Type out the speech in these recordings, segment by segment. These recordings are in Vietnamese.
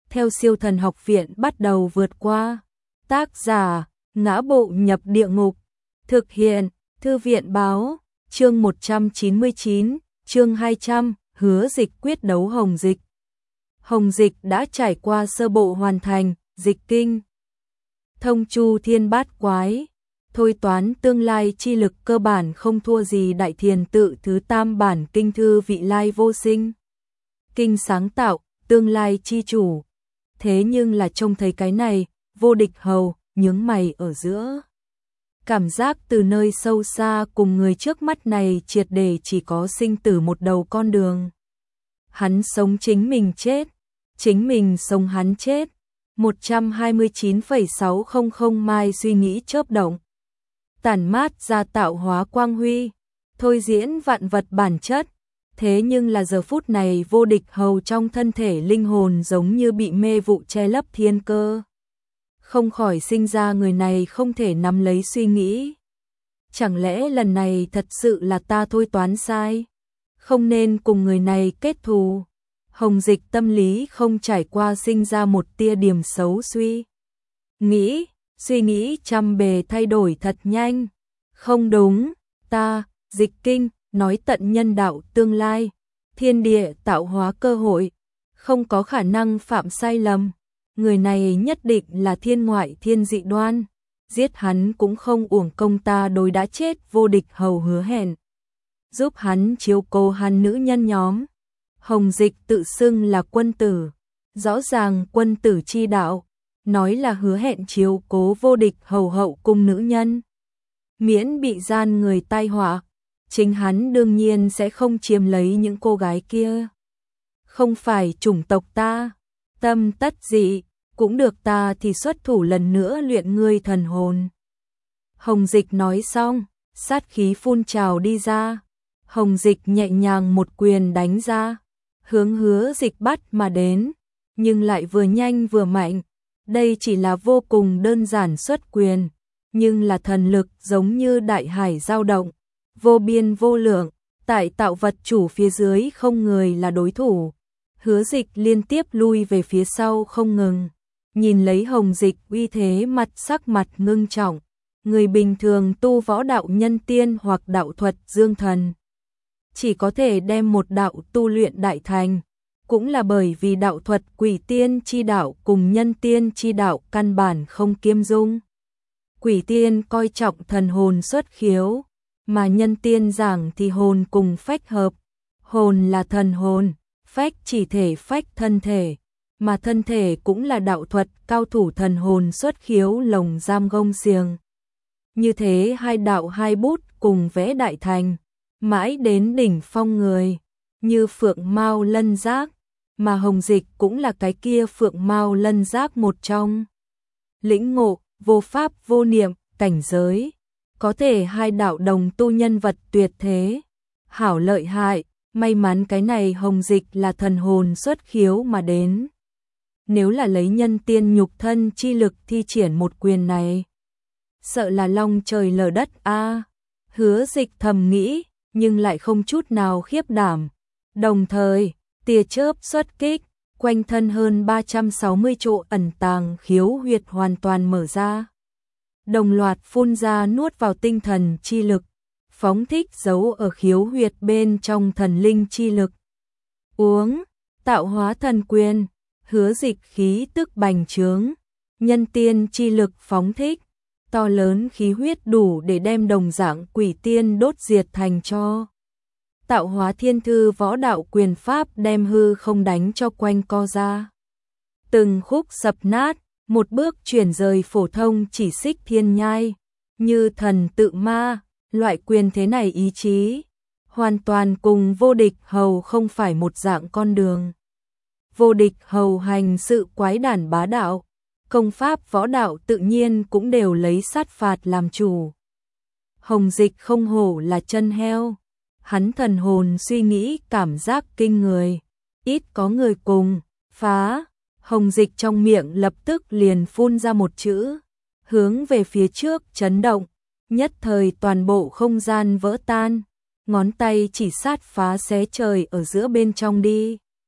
theo Siêu Thần Học Viện bắt đầu vượt qua. Tác giả: Ngã Bộ Nhập Địa Ngục. Thực hiện: Thư viện báo. Chương 199, chương 200, Hứa Dịch quyết đấu Hồng Dịch. Hồng Dịch đã trải qua sơ bộ hoàn thành, dịch kinh, thông chu thiên bát quái, thôi toán tương lai chi lực cơ bản không thua gì Đại Thiền Tự thứ tam bản kinh thư vị lai vô sinh. Kinh sáng tạo, tương lai chi chủ. Thế nhưng là trông thấy cái này, Vô Địch Hầu nhướng mày ở giữa. Cảm giác từ nơi sâu xa cùng người trước mắt này triệt để chỉ có sinh tử một đầu con đường. Hắn sống chính mình chết, chính mình sống hắn chết. 129,600 mai suy nghĩ chớp động. Tản mát ra tạo hóa quang huy, thôi diễn vạn vật bản chất. Thế nhưng là giờ phút này Vô Địch Hầu trong thân thể linh hồn giống như bị mê vụ che lấp thiên cơ. Không khỏi sinh ra người này không thể nắm lấy suy nghĩ. Chẳng lẽ lần này thật sự là ta thôi toán sai? Không nên cùng người này kết thù. Hồng Dịch tâm lý không trải qua sinh ra một tia điểm xấu suy nghĩ trăm bề thay đổi thật nhanh. Không đúng, ta, dịch kinh, nói tận nhân đạo tương lai, thiên địa tạo hóa cơ hội, không có khả năng phạm sai lầm. Người này nhất định là thiên ngoại thiên dị đoan, giết hắn cũng không uổng công ta đối đã chết Vô Địch Hầu hứa hẹn giúp hắn chiếu cố hắn nữ nhân nhóm. Hồng Dịch tự xưng là quân tử, rõ ràng quân tử chi đạo, nói là hứa hẹn chiếu cố Vô Địch Hầu hậu cung nữ nhân, miễn bị gian người tai họa. Chính hắn đương nhiên sẽ không chiếm lấy những cô gái kia. Không phải chủng tộc ta, tâm tất dị, cũng được ta thì xuất thủ lần nữa luyện ngươi thần hồn. Hồng Dịch nói xong, sát khí phun trào đi ra. Hồng Dịch nhẹ nhàng một quyền đánh ra, hướng Hứa Dịch bắt mà đến, nhưng lại vừa nhanh vừa mạnh. Đây chỉ là vô cùng đơn giản xuất quyền, nhưng là thần lực giống như đại hải dao động, vô biên vô lượng, tại tạo vật chủ phía dưới không người là đối thủ. Hứa Dịch liên tiếp lui về phía sau không ngừng, nhìn lấy Hồng Dịch uy thế sắc mặt ngưng trọng. Người bình thường tu võ đạo nhân tiên hoặc đạo thuật dương thần, chỉ có thể đem một đạo tu luyện đại thành, cũng là bởi vì đạo thuật quỷ tiên chi đạo cùng nhân tiên chi đạo căn bản không kiêm dung. Quỷ tiên coi trọng thần hồn xuất khiếu, mà nhân tiên giảng thì hồn cùng phách hợp. Hồn là thần hồn, phách chỉ thể phách thân thể, mà thân thể cũng là đạo thuật cao thủ thần hồn xuất khiếu lồng giam gông xiềng. Như thế hai đạo hai bút cùng vẽ đại thành, mãi đến đỉnh phong người, như phượng mao lân giác, mà Hồng Dịch cũng là cái kia phượng mao lân giác một trong. Lĩnh ngộ, vô pháp vô niệm, cảnh giới, có thể hai đạo đồng tu nhân vật tuyệt thế, hảo lợi hại, may mắn cái này Hồng Dịch là thần hồn xuất khiếu mà đến. Nếu là lấy nhân tiên nhục thân chi lực thi triển một quyền này, sợ là long trời lở đất a. Hứa Dịch thầm nghĩ, nhưng lại không chút nào khiếp đảm. Đồng thời, tia chớp xuất kích, quanh thân hơn 360 chỗ ẩn tàng khiếu huyệt hoàn toàn mở ra. Đồng loạt phun ra nuốt vào tinh thần chi lực, phóng thích giấu ở khiếu huyệt bên trong thần linh chi lực. Uống, tạo hóa thần quyền, Hứa Dịch khí tức bành trướng, nhân tiên chi lực phóng thích, to lớn khí huyết đủ để đem đồng dạng quỷ tiên đốt diệt thành tro. Tạo hóa thiên thư võ đạo quyền pháp đem hư không đánh cho quanh co ra. Từng khúc sập nát, một bước chuyển rời phổ thông chỉ xích thiên nhai, như thần tự ma, loại quyền thế này ý chí, hoàn toàn cùng Vô Địch Hầu không phải một dạng con đường. Vô Địch Hầu hành sự quái đản bá đạo, công pháp võ đạo tự nhiên cũng đều lấy sát phạt làm chủ. Hồng Dịch không hổ là chân heo, hắn thần hồn suy nghĩ cảm giác kinh người, ít có người cùng phá. Hồng Dịch trong miệng lập tức liền phun ra một chữ, hướng về phía trước chấn động, nhất thời toàn bộ không gian vỡ tan, ngón tay chỉ sát phá xé trời ở giữa bên trong đi.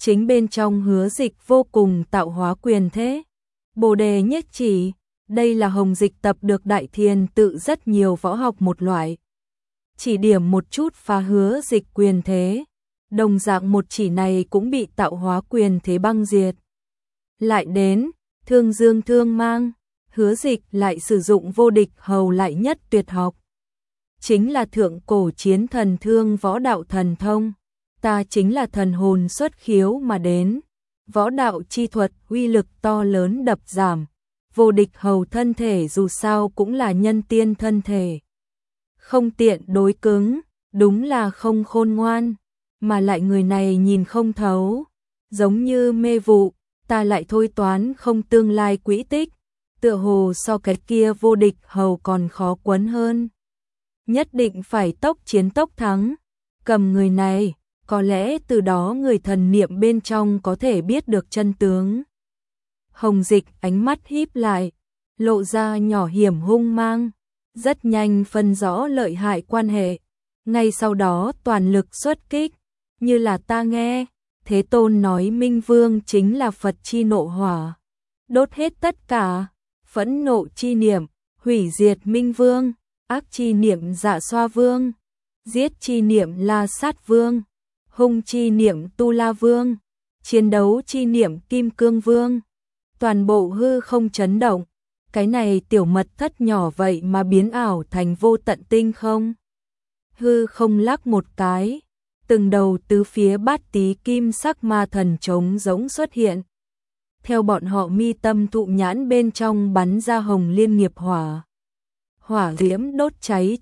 chính bên trong Hứa Dịch vô cùng tạo hóa quyền thế. Bồ đề nhất chỉ, đây là Hồng Dịch tập được Đại Thiền tự rất nhiều võ học một loại. Chỉ điểm một chút phá Hứa Dịch quyền thế, đồng dạng một chỉ này cũng bị tạo hóa quyền thế băng diệt. Lại đến, Thương Dương Thương Mang, Hứa Dịch lại sử dụng vô địch hầu lại nhất tuyệt học. Chính là thượng cổ chiến thần thương võ đạo thần thông, ta chính là thần hồn xuất khiếu mà đến. Võ đạo chi thuật uy lực to lớn đập giảm, vô địch hầu thân thể dù sao cũng là nhân tiên thân thể. Không tiện đối cứng, đúng là không khôn ngoan, mà lại người này nhìn không thấu, giống như mê vụ, ta lại thôi toán không tương lai quỹ tích, tựa hồ so cái kia vô địch hầu còn khó quấn hơn. Nhất định phải tốc chiến tốc thắng, cầm người này, có lẽ từ đó người thần niệm bên trong có thể biết được chân tướng. Hồng Dịch ánh mắt híp lại, lộ ra nhỏ hiểm hung mang, rất nhanh phân rõ lợi hại quan hệ, ngay sau đó toàn lực xuất kích, như là ta nghe, Thế Tôn nói Minh Vương chính là Phật chi nộ hỏa, đốt hết tất cả, phẫn nộ chi niệm, hủy diệt Minh Vương, ác chi niệm Dạ Xoa Vương, giết chi niệm La Sát Vương, hung chi niệm Tu La Vương, chiến đấu chi niệm Kim Cương Vương. Toàn bộ hư không chấn động, cái này tiểu mật thất nhỏ vậy mà biến ảo thành vô tận tinh không. Hư không lắc một cái, từng đầu tứ phía bát tí kim sắc ma thần trống rỗng xuất hiện. Theo bọn họ mi tâm thụ nhãn bên trong bắn ra hồng liên nghiệp hỏa. Hỏa diễm đốt cháy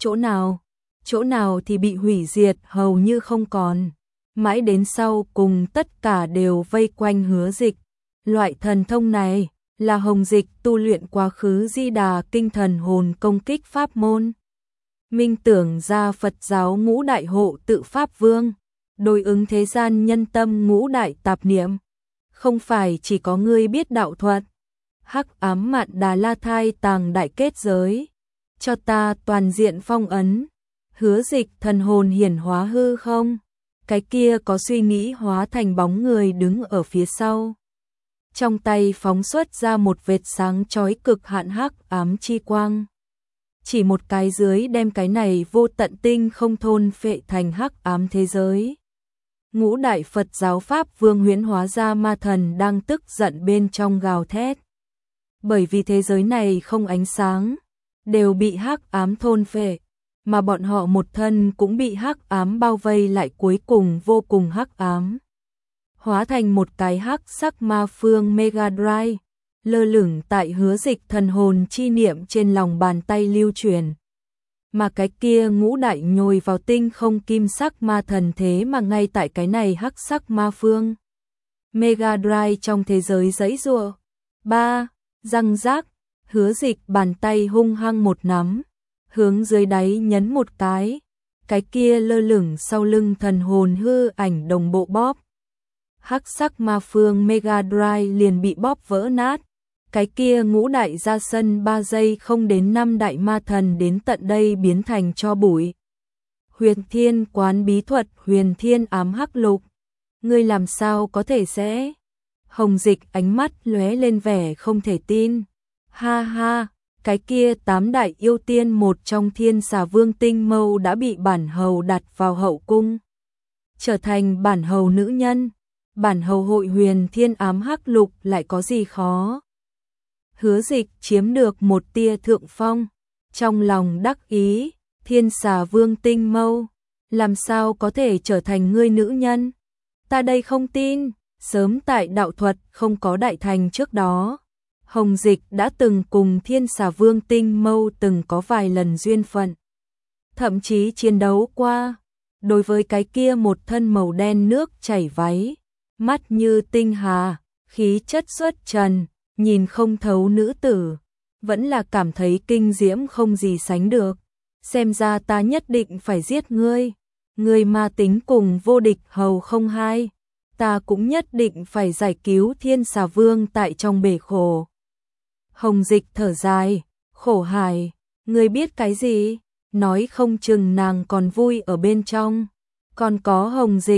chỗ nào thì bị hủy diệt hầu như không còn. Mãi đến sau cùng tất cả đều vây quanh Hứa Dịch. Loại thần thông này là Hồng Dịch tu luyện quá khứ Di Đà kinh thần hồn công kích pháp môn. Minh tưởng ra Phật giáo ngũ đại hộ tự pháp vương, đối ứng thế gian nhân tâm ngũ đại tạp niệm. Không phải chỉ có ngươi biết đạo thuật. Hắc ám mạn Đà La Thai tàng đại kết giới, cho ta toàn diện phong ấn. Hứa Dịch thần hồn hiển hóa hư không, cái kia có suy nghĩ hóa thành bóng người đứng ở phía sau. Trong tay phóng xuất ra một vệt sáng chói cực hạn hắc ám chi quang. Chỉ một cái dưới đem cái này vô tận tinh không thôn phệ thành hắc ám thế giới. Ngũ đại Phật giáo Pháp Vương huyễn hóa ra ma thần đang tức giận bên trong gào thét. Bởi vì thế giới này không ánh sáng, đều bị hắc ám thôn phệ, mà bọn họ một thân cũng bị hắc ám bao vây lại, cuối cùng vô cùng hắc ám. Hóa thành một cái hắc sắc ma phương Mega Drive, lơ lửng tại Hứa Dịch thần hồn chi niệm trên lòng bàn tay lưu truyền. Mà cái kia ngũ đại nhồi vào tinh không kim sắc ma thần thế mà ngay tại cái này hắc sắc ma phương Mega Drive trong thế giới giãy giụa. Răng rác, Hứa Dịch bàn tay hung hăng một nắm, hướng dưới đáy nhấn một cái kia lơ lửng sau lưng thần hồn hư ảnh đồng bộ bóp. Hắc sắc ma phương Mega Drive liền bị bóp vỡ nát. Cái kia ngũ đại ra sân 3 giây không đến 5 đại ma thần đến tận đây biến thành tro bụi. Huyền Thiên quán bí thuật Huyền Thiên ám hắc lục. Ngươi làm sao có thể sẽ? Hồng Dịch ánh mắt lóe lên vẻ không thể tin. Ha ha, cái kia 8 đại yêu tiên một trong Thiên Xà Vương Tinh Mâu đã bị bản hầu đặt vào hậu cung, trở thành bản hầu nữ nhân. Bản hầu hội Huyền Thiên ám hắc lục lại có gì khó? Hứa Dịch chiếm được một tia thượng phong, trong lòng đắc ý, Thiên Xà Vương Tinh Mâu, làm sao có thể trở thành ngươi nữ nhân? Ta đây không tin, sớm tại đạo thuật không có đại thành trước đó, Hồng Dịch đã từng cùng Thiên Xà Vương Tinh Mâu từng có vài lần duyên phận, thậm chí chiến đấu qua. Đối với cái kia một thân màu đen nước chảy váy, mắt như tinh hà, khí chất xuất trần, nhìn không thấu nữ tử, vẫn là cảm thấy kinh diễm không gì sánh được. Xem ra ta nhất định phải giết ngươi, ngươi ma tính cùng vô địch hầu không hai, ta cũng nhất định phải giải cứu Thiên Xà Vương tại trong bể khổ. Hồng Dịch thở dài, khổ hài, ngươi biết cái gì? Nói không chừng nàng còn vui ở bên trong. Còn có Hồng Dịch,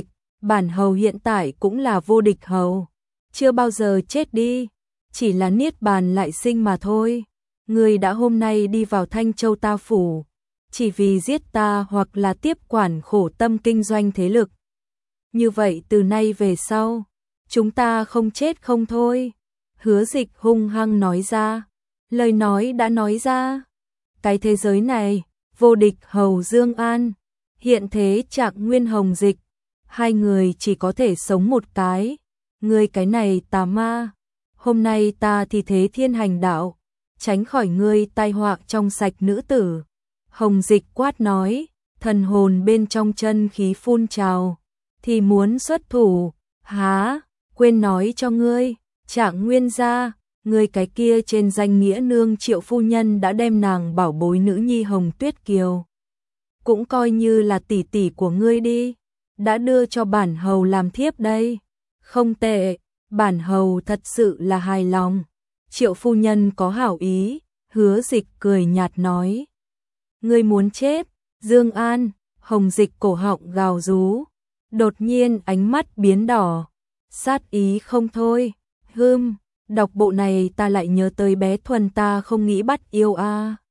bản hầu hiện tại cũng là vô địch hầu, chưa bao giờ chết đi, chỉ là niết bàn lại sinh mà thôi. Ngươi đã hôm nay đi vào Thanh Châu ta phủ, chỉ vì giết ta hoặc là tiếp quản khổ tâm kinh doanh thế lực. Như vậy từ nay về sau, chúng ta không chết không thôi. Hứa Dịch hung hăng nói ra, lời nói đã nói ra. Cái thế giới này, vô địch hầu Dương An, hiện thế Trạng Nguyên Hồng Dịch, hai người chỉ có thể sống một cái. Ngươi cái này tà ma, hôm nay ta thì thế thiên hành đạo, tránh khỏi ngươi tai họa trong sạch nữ tử. Hồng Dịch quát nói, thần hồn bên trong chân khí phun trào, thì muốn xuất thủ. Há, quên nói cho ngươi, Trạng Nguyên gia, ngươi cái kia trên danh nghĩa nương Triệu phu nhân đã đem nàng bảo bối nữ nhi Hồng Tuyết Kiều, cũng coi như là tỷ tỷ của ngươi đi, đã đưa cho bản hầu làm thiếp đây. Không tệ, bản hầu thật sự là hài lòng. Triệu phu nhân có hảo ý. Hứa Dịch cười nhạt nói, ngươi muốn chết? Dương An. Hồng Dịch cổ họng gào rú, đột nhiên ánh mắt biến đỏ, sát ý không thôi. Đọc bộ này ta lại nhớ tới bé Thuần, ta không nghĩ bắt yêu a.